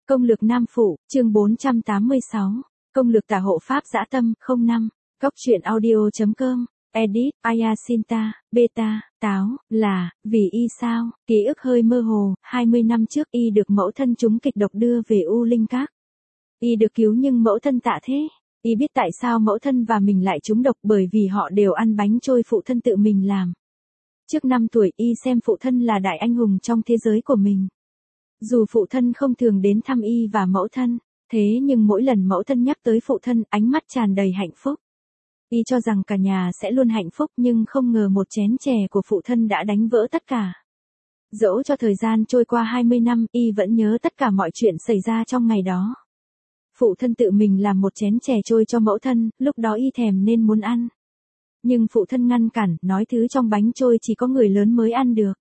Công lược Nam Phụ, chương 486. Công lược tả hộ Pháp dã tâm, 05. Góc truyện audio.com. Edit, Ayasinta, Beta, Táo, là, vì y sao, ký ức hơi mơ hồ, 20 năm trước y được mẫu thân trúng kịch độc đưa về U Linh Các. Y được cứu nhưng mẫu thân tạ thế. Y biết tại sao mẫu thân và mình lại trúng độc bởi vì họ đều ăn bánh trôi phụ thân tự mình làm. Trước 5 tuổi y xem phụ thân là đại anh hùng trong thế giới của mình. Dù phụ thân không thường đến thăm y và mẫu thân, thế nhưng mỗi lần mẫu thân nhắc tới phụ thân ánh mắt tràn đầy hạnh phúc. Y cho rằng cả nhà sẽ luôn hạnh phúc nhưng không ngờ một chén chè của phụ thân đã đánh vỡ tất cả. Dẫu cho thời gian trôi qua 20 năm y vẫn nhớ tất cả mọi chuyện xảy ra trong ngày đó. Phụ thân tự mình làm một chén chè trôi cho mẫu thân, lúc đó y thèm nên muốn ăn. Nhưng phụ thân ngăn cản, nói thứ trong bánh trôi chỉ có người lớn mới ăn được.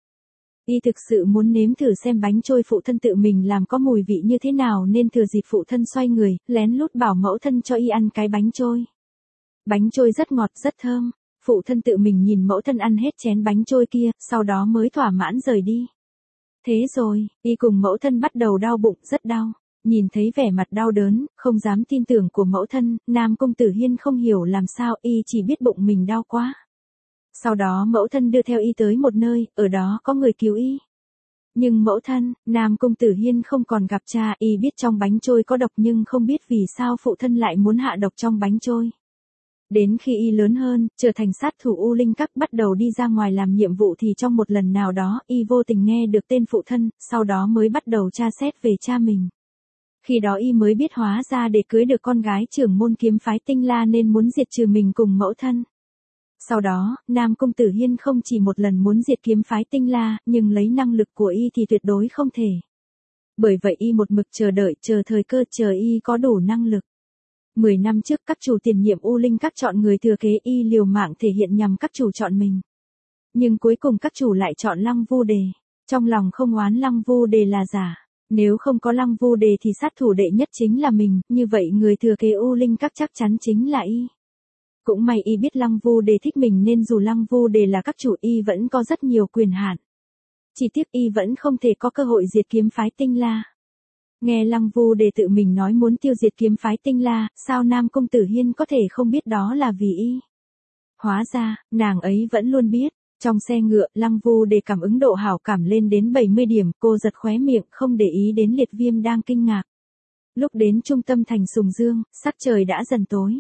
Y thực sự muốn nếm thử xem bánh trôi phụ thân tự mình làm có mùi vị như thế nào nên thừa dịp phụ thân xoay người, lén lút bảo mẫu thân cho y ăn cái bánh trôi. Bánh trôi rất ngọt rất thơm, phụ thân tự mình nhìn mẫu thân ăn hết chén bánh trôi kia, sau đó mới thỏa mãn rời đi. Thế rồi, y cùng mẫu thân bắt đầu đau bụng rất đau. Nhìn thấy vẻ mặt đau đớn, không dám tin tưởng của mẫu thân, Nam Công Tử Hiên không hiểu làm sao y chỉ biết bụng mình đau quá. Sau đó mẫu thân đưa theo y tới một nơi, ở đó có người cứu y. Nhưng mẫu thân, Nam Công Tử Hiên không còn gặp cha, y biết trong bánh trôi có độc nhưng không biết vì sao phụ thân lại muốn hạ độc trong bánh trôi. Đến khi y lớn hơn, trở thành sát thủ U Linh Các bắt đầu đi ra ngoài làm nhiệm vụ thì trong một lần nào đó y vô tình nghe được tên phụ thân, sau đó mới bắt đầu tra xét về cha mình. Khi đó y mới biết hóa ra để cưới được con gái trưởng môn kiếm phái Tinh La nên muốn diệt trừ mình cùng mẫu thân. Sau đó, Nam Công Tử Hiên không chỉ một lần muốn diệt kiếm phái Tinh La, nhưng lấy năng lực của y thì tuyệt đối không thể. Bởi vậy y một mực chờ đợi, chờ thời cơ, chờ y có đủ năng lực. 10 năm trước các chủ tiền nhiệm U Linh Các chọn người thừa kế y liều mạng thể hiện nhằm các chủ chọn mình. Nhưng cuối cùng các chủ lại chọn Lăng Vu Đề. Trong lòng không oán Lăng Vu Đề là giả. Nếu không có Lăng Vu Đề thì sát thủ đệ nhất chính là mình, như vậy người thừa kế U Linh Các chắc chắn chính là y. Cũng may y biết Lăng Vu Đề thích mình nên dù Lăng Vu Đề là các chủ y vẫn có rất nhiều quyền hạn. Chỉ tiếc y vẫn không thể có cơ hội diệt kiếm phái Tinh La. Nghe Lăng Vu Đề tự mình nói muốn tiêu diệt kiếm phái Tinh La, sao Nam Công Tử Hiên có thể không biết đó là vì y? Hóa ra, nàng ấy vẫn luôn biết. Trong xe ngựa, Lăng Vu Đề cảm ứng độ hảo cảm lên đến 70 điểm, cô giật khóe miệng, không để ý đến Liệt Viêm đang kinh ngạc. Lúc đến trung tâm thành Sùng Dương, sắc trời đã dần tối.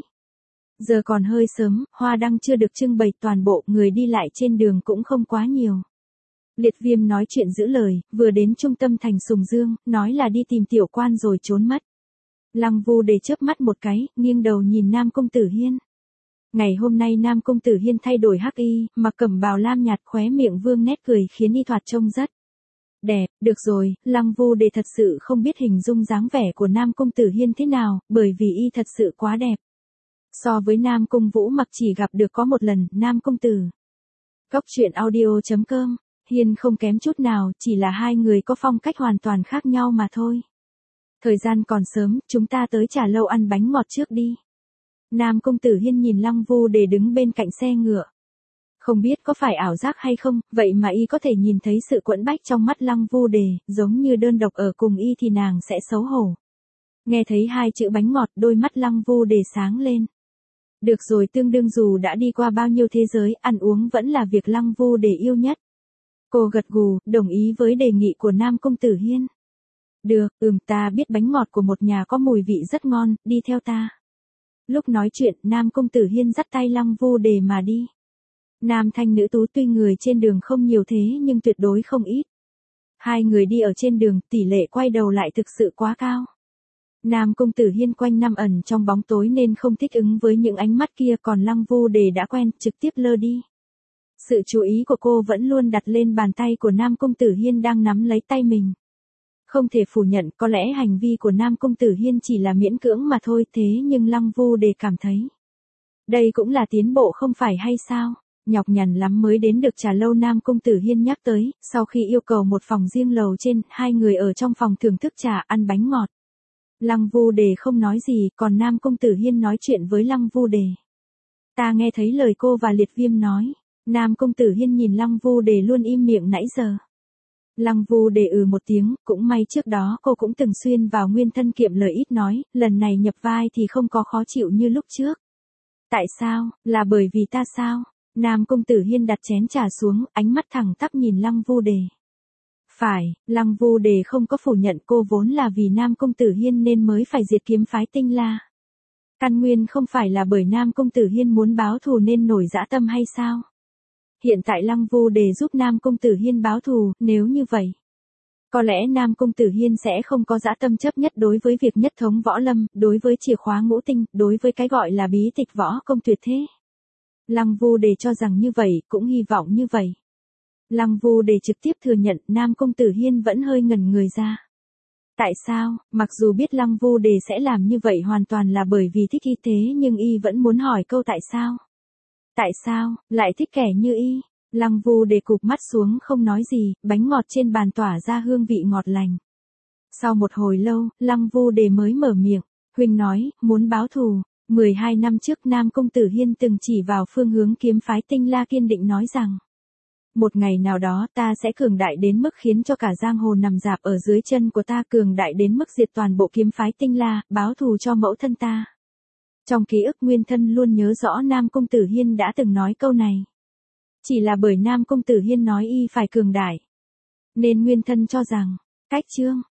Giờ còn hơi sớm, hoa đăng chưa được trưng bày toàn bộ, người đi lại trên đường cũng không quá nhiều. Liệt Viêm nói chuyện giữ lời, vừa đến trung tâm thành Sùng Dương, nói là đi tìm tiểu quan rồi trốn mất. Lăng Vu Đề chớp mắt một cái, nghiêng đầu nhìn Nam Công Tử Hiên. Ngày hôm nay Nam Công Tử Hiên thay đổi hắc y, mặc cẩm bào lam nhạt, khóe miệng vương nét cười khiến y thoạt trông rất đẹp. Được rồi, Lăng Vu Đề thật sự không biết hình dung dáng vẻ của Nam Công Tử Hiên thế nào, bởi vì y thật sự quá đẹp. So với Nam Cung Vũ Mặc chỉ gặp được có một lần, Nam Công Tử. Góc truyện audio.com, Hiên không kém chút nào, chỉ là hai người có phong cách hoàn toàn khác nhau mà thôi. Thời gian còn sớm, chúng ta tới trà lâu ăn bánh ngọt trước đi. Nam Công Tử Hiên nhìn Lăng Vu Đề đứng bên cạnh xe ngựa. Không biết có phải ảo giác hay không, vậy mà y có thể nhìn thấy sự quẫn bách trong mắt Lăng Vu Đề, giống như đơn độc ở cùng y thì nàng sẽ xấu hổ. Nghe thấy hai chữ bánh ngọt, đôi mắt Lăng Vu Đề sáng lên. Được rồi, tương đương dù đã đi qua bao nhiêu thế giới, ăn uống vẫn là việc Lăng Vu Đề yêu nhất. Cô gật gù, đồng ý với đề nghị của Nam Công Tử Hiên. Được, ta biết bánh ngọt của một nhà có mùi vị rất ngon, đi theo ta. Lúc nói chuyện, Nam Công Tử Hiên dắt tay Lăng Vu Đề mà đi. Nam thanh nữ tú tuy người trên đường không nhiều thế nhưng tuyệt đối không ít. Hai người đi ở trên đường, tỷ lệ quay đầu lại thực sự quá cao. Nam Công Tử Hiên quanh năm ẩn trong bóng tối nên không thích ứng với những ánh mắt kia, còn Lăng Vu Đề đã quen, trực tiếp lơ đi. Sự chú ý của cô vẫn luôn đặt lên bàn tay của Nam Công Tử Hiên đang nắm lấy tay mình. Không thể phủ nhận, có lẽ hành vi của Nam Công Tử Hiên chỉ là miễn cưỡng mà thôi, thế nhưng Lăng Vu Đề cảm thấy đây cũng là tiến bộ không phải hay sao? Nhọc nhằn lắm mới đến được trà lâu Nam Công Tử Hiên nhắc tới, sau khi yêu cầu một phòng riêng lầu trên, hai người ở trong phòng thưởng thức trà, ăn bánh ngọt. Lăng Vu Đề không nói gì, còn Nam Công Tử Hiên nói chuyện với Lăng Vu Đề. Ta nghe thấy lời cô và Liệt Viêm nói. Nam Công Tử Hiên nhìn Lăng Vu Đề luôn im miệng nãy giờ. Lăng Vu Đề một tiếng, cũng may trước đó cô cũng từng xuyên vào Nguyên Thân Kiệm lời ít nói, lần này nhập vai thì không có khó chịu như lúc trước. Tại sao, là bởi vì ta sao? Nam Công Tử Hiên đặt chén trà xuống, ánh mắt thẳng tắp nhìn Lăng Vu Đề. Phải, Lăng Vu Đề không có phủ nhận cô vốn là vì Nam Công Tử Hiên nên mới phải diệt kiếm phái Tinh La. Căn nguyên không phải là bởi Nam Công Tử Hiên muốn báo thù nên nổi dã tâm hay sao? Hiện tại Lăng Vu Đề giúp Nam Công Tử Hiên báo thù, nếu như vậy. Có lẽ Nam Công Tử Hiên sẽ không có dã tâm chấp nhất đối với việc nhất thống võ lâm, đối với chìa khóa ngũ tinh, đối với cái gọi là bí tịch võ công tuyệt thế. Lăng Vu Đề cho rằng như vậy, cũng hy vọng như vậy. Lăng Vu Đề trực tiếp thừa nhận Nam Công Tử Hiên vẫn hơi ngẩn người ra. Tại sao, mặc dù biết Lăng Vu Đề sẽ làm như vậy hoàn toàn là bởi vì thích y thế nhưng y vẫn muốn hỏi câu tại sao? Tại sao, lại thích kẻ như y? Lăng Vu Đề cụp mắt xuống không nói gì, bánh ngọt trên bàn tỏa ra hương vị ngọt lành. Sau một hồi lâu, Lăng Vu Đề mới mở miệng, huynh nói, muốn báo thù. 12 năm trước Nam Công Tử Hiên từng chỉ vào phương hướng kiếm phái Tinh La kiên định nói rằng. Một ngày nào đó ta sẽ cường đại đến mức khiến cho cả giang hồ nằm rạp ở dưới chân của ta, cường đại đến mức diệt toàn bộ kiếm phái Tinh La, báo thù cho mẫu thân ta. Trong ký ức Nguyên Thân luôn nhớ rõ Nam Công Tử Hiên đã từng nói câu này. Chỉ là bởi Nam Công Tử Hiên nói y phải cường đại. Nên Nguyên Thân cho rằng, cách chương,